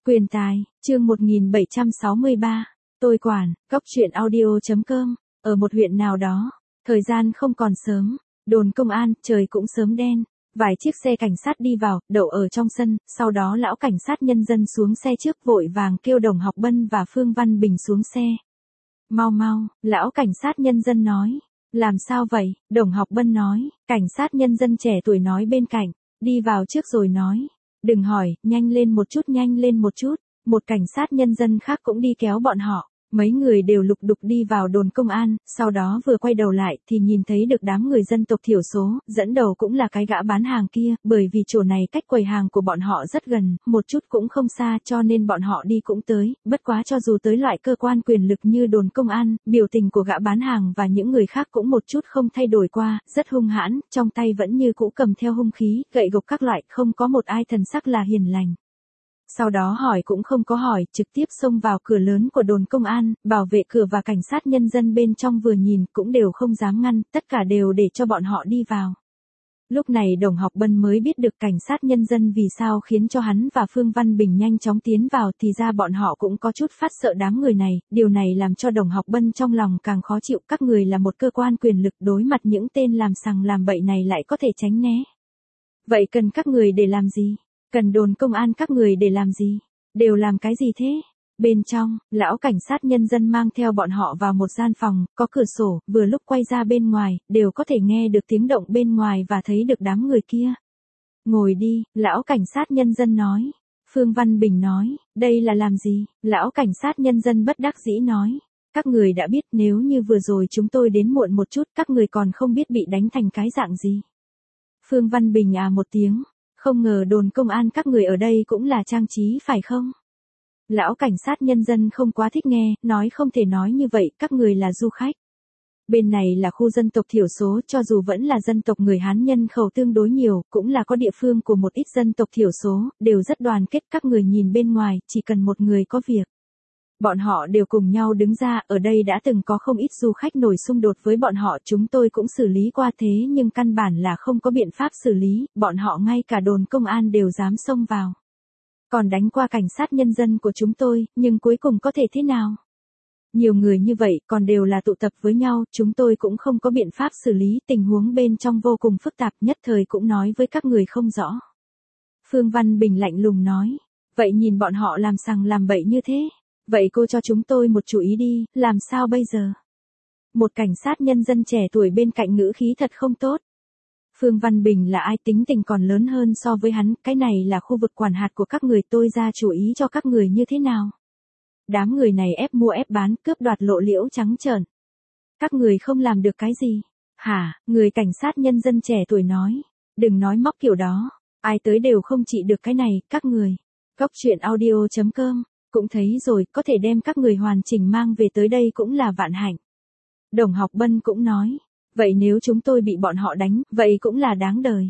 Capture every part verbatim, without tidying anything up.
Quyền tài, chương một nghìn bảy trăm sáu mươi ba. Tôi quản, góc truyện audio.com. Ở một huyện nào đó, thời gian không còn sớm, đồn công an, trời cũng sớm đen. Vài chiếc xe cảnh sát đi vào, đậu ở trong sân, sau đó lão cảnh sát nhân dân xuống xe trước vội vàng kêu Đồng Học Bân và Phương Văn Bình xuống xe. Mau mau, lão cảnh sát nhân dân nói. Làm sao vậy? Đồng Học Bân nói. Cảnh sát nhân dân trẻ tuổi nói bên cạnh, đi vào trước rồi nói. Đừng hỏi, nhanh lên một chút nhanh lên một chút. Một cảnh sát nhân dân khác cũng đi kéo bọn họ. Mấy người đều lục đục đi vào đồn công an, sau đó vừa quay đầu lại thì nhìn thấy được đám người dân tộc thiểu số, dẫn đầu cũng là cái gã bán hàng kia, bởi vì chỗ này cách quầy hàng của bọn họ rất gần, một chút cũng không xa cho nên bọn họ đi cũng tới, bất quá cho dù tới loại cơ quan quyền lực như đồn công an, biểu tình của gã bán hàng và những người khác cũng một chút không thay đổi qua, rất hung hãn, trong tay vẫn như cũ cầm theo hung khí, gậy gộc các loại, không có một ai thần sắc là hiền lành. Sau đó hỏi cũng không có hỏi, trực tiếp xông vào cửa lớn của đồn công an, bảo vệ cửa và cảnh sát nhân dân bên trong vừa nhìn cũng đều không dám ngăn, tất cả đều để cho bọn họ đi vào. Lúc này Đồng Học Bân mới biết được cảnh sát nhân dân vì sao khiến cho hắn và Phương Văn Bình nhanh chóng tiến vào, thì ra bọn họ cũng có chút phát sợ đám người này, điều này làm cho Đồng Học Bân trong lòng càng khó chịu, các người là một cơ quan quyền lực, đối mặt những tên làm sằng làm bậy này lại có thể tránh né. Vậy cần các người để làm gì? Cần đồn công an các người để làm gì? Đều làm cái gì thế? Bên trong, lão cảnh sát nhân dân mang theo bọn họ vào một gian phòng, có cửa sổ, vừa lúc quay ra bên ngoài, đều có thể nghe được tiếng động bên ngoài và thấy được đám người kia. Ngồi đi, lão cảnh sát nhân dân nói. Phương Văn Bình nói, đây là làm gì? Lão cảnh sát nhân dân bất đắc dĩ nói. Các người đã biết nếu như vừa rồi chúng tôi đến muộn một chút, các người còn không biết bị đánh thành cái dạng gì. Phương Văn Bình à một tiếng. Không ngờ đồn công an các người ở đây cũng là trang trí phải không? Lão cảnh sát nhân dân không quá thích nghe, nói không thể nói như vậy, các người là du khách. Bên này là khu dân tộc thiểu số, cho dù vẫn là dân tộc người Hán nhân khẩu tương đối nhiều, cũng là có địa phương của một ít dân tộc thiểu số, đều rất đoàn kết, các người nhìn bên ngoài, chỉ cần một người có việc. Bọn họ đều cùng nhau đứng ra, ở đây đã từng có không ít du khách nổi xung đột với bọn họ, chúng tôi cũng xử lý qua thế nhưng căn bản là không có biện pháp xử lý, bọn họ ngay cả đồn công an đều dám xông vào. Còn đánh qua cảnh sát nhân dân của chúng tôi, nhưng cuối cùng có thể thế nào? Nhiều người như vậy còn đều là tụ tập với nhau, chúng tôi cũng không có biện pháp xử lý, tình huống bên trong vô cùng phức tạp, nhất thời cũng nói với các người không rõ. Phương Văn Bình lạnh lùng nói, vậy nhìn bọn họ làm sằng làm bậy như thế. Vậy cô cho chúng tôi một chủ ý đi, làm sao bây giờ? Một cảnh sát nhân dân trẻ tuổi bên cạnh ngữ khí thật không tốt. Phương Văn Bình là ai, tính tình còn lớn hơn so với hắn, cái này là khu vực quản hạt của các người, tôi ra chủ ý cho các người như thế nào? Đám người này ép mua ép bán, cướp đoạt lộ liễu trắng trợn. Các người không làm được cái gì? Hả? Người cảnh sát nhân dân trẻ tuổi nói. Đừng nói móc kiểu đó, ai tới đều không trị được cái này, các người. Góc truyện audio.com. Cũng thấy rồi, có thể đem các người hoàn chỉnh mang về tới đây cũng là vạn hạnh. Đồng Học Bân cũng nói, vậy nếu chúng tôi bị bọn họ đánh, vậy cũng là đáng đời.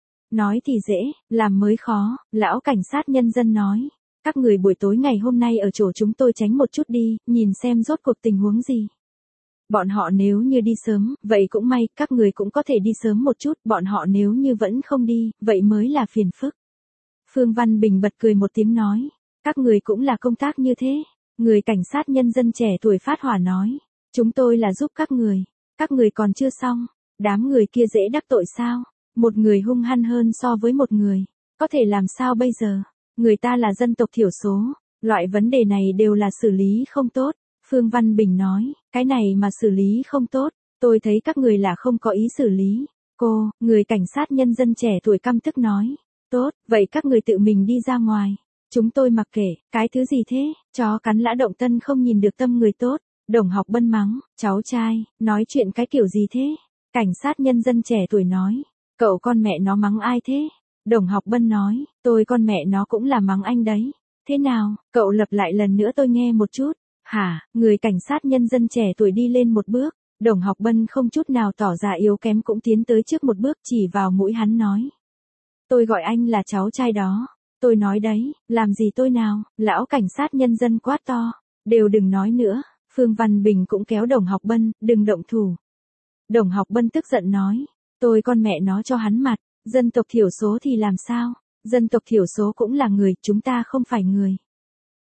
Nói thì dễ, làm mới khó, lão cảnh sát nhân dân nói. Các người buổi tối ngày hôm nay ở chỗ chúng tôi tránh một chút đi, nhìn xem rốt cuộc tình huống gì. Bọn họ nếu như đi sớm, vậy cũng may, các người cũng có thể đi sớm một chút, bọn họ nếu như vẫn không đi, vậy mới là phiền phức. Phương Văn Bình bật cười một tiếng nói. Các người cũng là công tác như thế. Người cảnh sát nhân dân trẻ tuổi phát hỏa nói. Chúng tôi là giúp các người. Các người còn chưa xong. Đám người kia dễ đắc tội sao? Một người hung hăng hơn so với một người. Có thể làm sao bây giờ? Người ta là dân tộc thiểu số. Loại vấn đề này đều là xử lý không tốt. Phương Văn Bình nói. Cái này mà xử lý không tốt. Tôi thấy các người là không có ý xử lý. Cô, người cảnh sát nhân dân trẻ tuổi căm tức nói. Tốt, vậy các người tự mình đi ra ngoài. Chúng tôi mặc kệ, cái thứ gì thế, chó cắn lã động tân không nhìn được tâm người tốt. Đồng Học Bân mắng, cháu trai, nói chuyện cái kiểu gì thế? Cảnh sát nhân dân trẻ tuổi nói, cậu con mẹ nó mắng ai thế? Đồng Học Bân nói, tôi con mẹ nó cũng là mắng anh đấy. Thế nào, cậu lặp lại lần nữa tôi nghe một chút. Hả, người cảnh sát nhân dân trẻ tuổi đi lên một bước. Đồng Học Bân không chút nào tỏ ra yếu kém cũng tiến tới trước một bước chỉ vào mũi hắn nói. Tôi gọi anh là cháu trai đó. Tôi nói đấy, làm gì tôi nào, lão cảnh sát nhân dân quát to, đều đừng nói nữa, Phương Văn Bình cũng kéo Đồng Học Bân, đừng động thủ. Đồng Học Bân tức giận nói, tôi con mẹ nó cho hắn mặt, dân tộc thiểu số thì làm sao, dân tộc thiểu số cũng là người, chúng ta không phải người.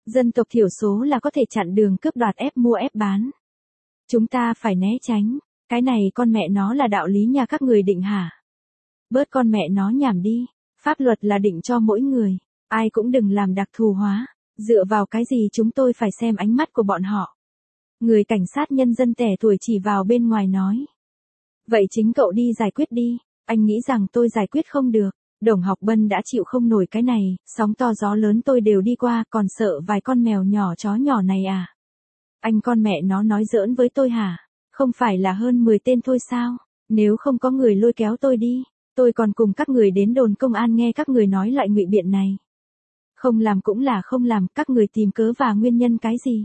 Dân tộc thiểu số là có thể chặn đường cướp đoạt ép mua ép bán. Chúng ta phải né tránh, cái này con mẹ nó là đạo lý nhà các người định hả? Bớt con mẹ nó nhảm đi, pháp luật là định cho mỗi người, ai cũng đừng làm đặc thù hóa, dựa vào cái gì chúng tôi phải xem ánh mắt của bọn họ. Người cảnh sát nhân dân trẻ tuổi chỉ vào bên ngoài nói. Vậy chính cậu đi giải quyết đi, anh nghĩ rằng tôi giải quyết không được. Đồng Học Bân đã chịu không nổi cái này, sóng to gió lớn tôi đều đi qua, còn sợ vài con mèo nhỏ chó nhỏ này à? Anh con mẹ nó nói giỡn với tôi hả? Không phải là hơn mười tên thôi sao? Nếu không có người lôi kéo tôi đi, tôi còn cùng các người đến đồn công an nghe các người nói loại ngụy biện này. Không làm cũng là không làm, các người tìm cớ và nguyên nhân cái gì?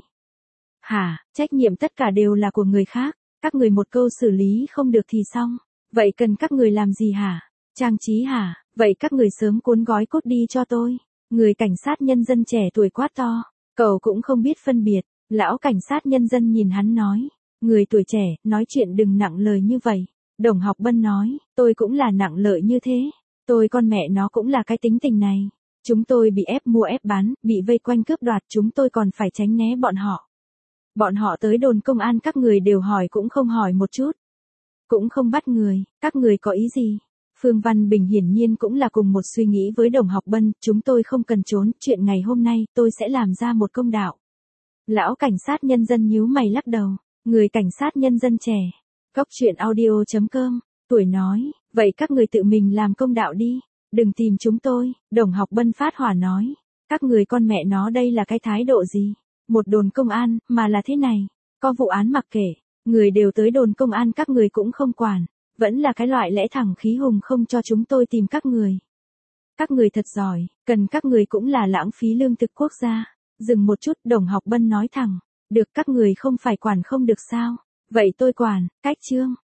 Hả, trách nhiệm tất cả đều là của người khác, các người một câu xử lý không được thì xong. Vậy cần các người làm gì hả? Trang trí hả? Vậy các người sớm cuốn gói cốt đi cho tôi. Người cảnh sát nhân dân trẻ tuổi quát to. Cậu cũng không biết phân biệt. Lão cảnh sát nhân dân nhìn hắn nói. Người tuổi trẻ, nói chuyện đừng nặng lời như vậy. Đồng Học Bân nói. Tôi cũng là nặng lợi như thế. Tôi con mẹ nó cũng là cái tính tình này. Chúng tôi bị ép mua ép bán, bị vây quanh cướp đoạt, chúng tôi còn phải tránh né bọn họ. Bọn họ tới đồn công an các người đều hỏi cũng không hỏi một chút. Cũng không bắt người, các người có ý gì? Phương Văn Bình hiển nhiên cũng là cùng một suy nghĩ với Đồng Học Bân, chúng tôi không cần trốn, chuyện ngày hôm nay tôi sẽ làm ra một công đạo. Lão cảnh sát nhân dân nhíu mày lắc đầu, người cảnh sát nhân dân trẻ. Cóc truyện audio chấm com, tuổi nói, vậy các người tự mình làm công đạo đi, đừng tìm chúng tôi. Đồng Học Bân phát hỏa nói, các người con mẹ nó đây là cái thái độ gì? Một đồn công an, mà là thế này, có vụ án mặc kệ, người đều tới đồn công an các người cũng không quản. Vẫn là cái loại lẽ thẳng khí hùng không cho chúng tôi tìm các người. Các người thật giỏi, cần các người cũng là lãng phí lương thực quốc gia. Dừng một chút, Đồng Học Bân nói thẳng. Được, các người không phải quản không được sao? Vậy tôi quản, cách chương.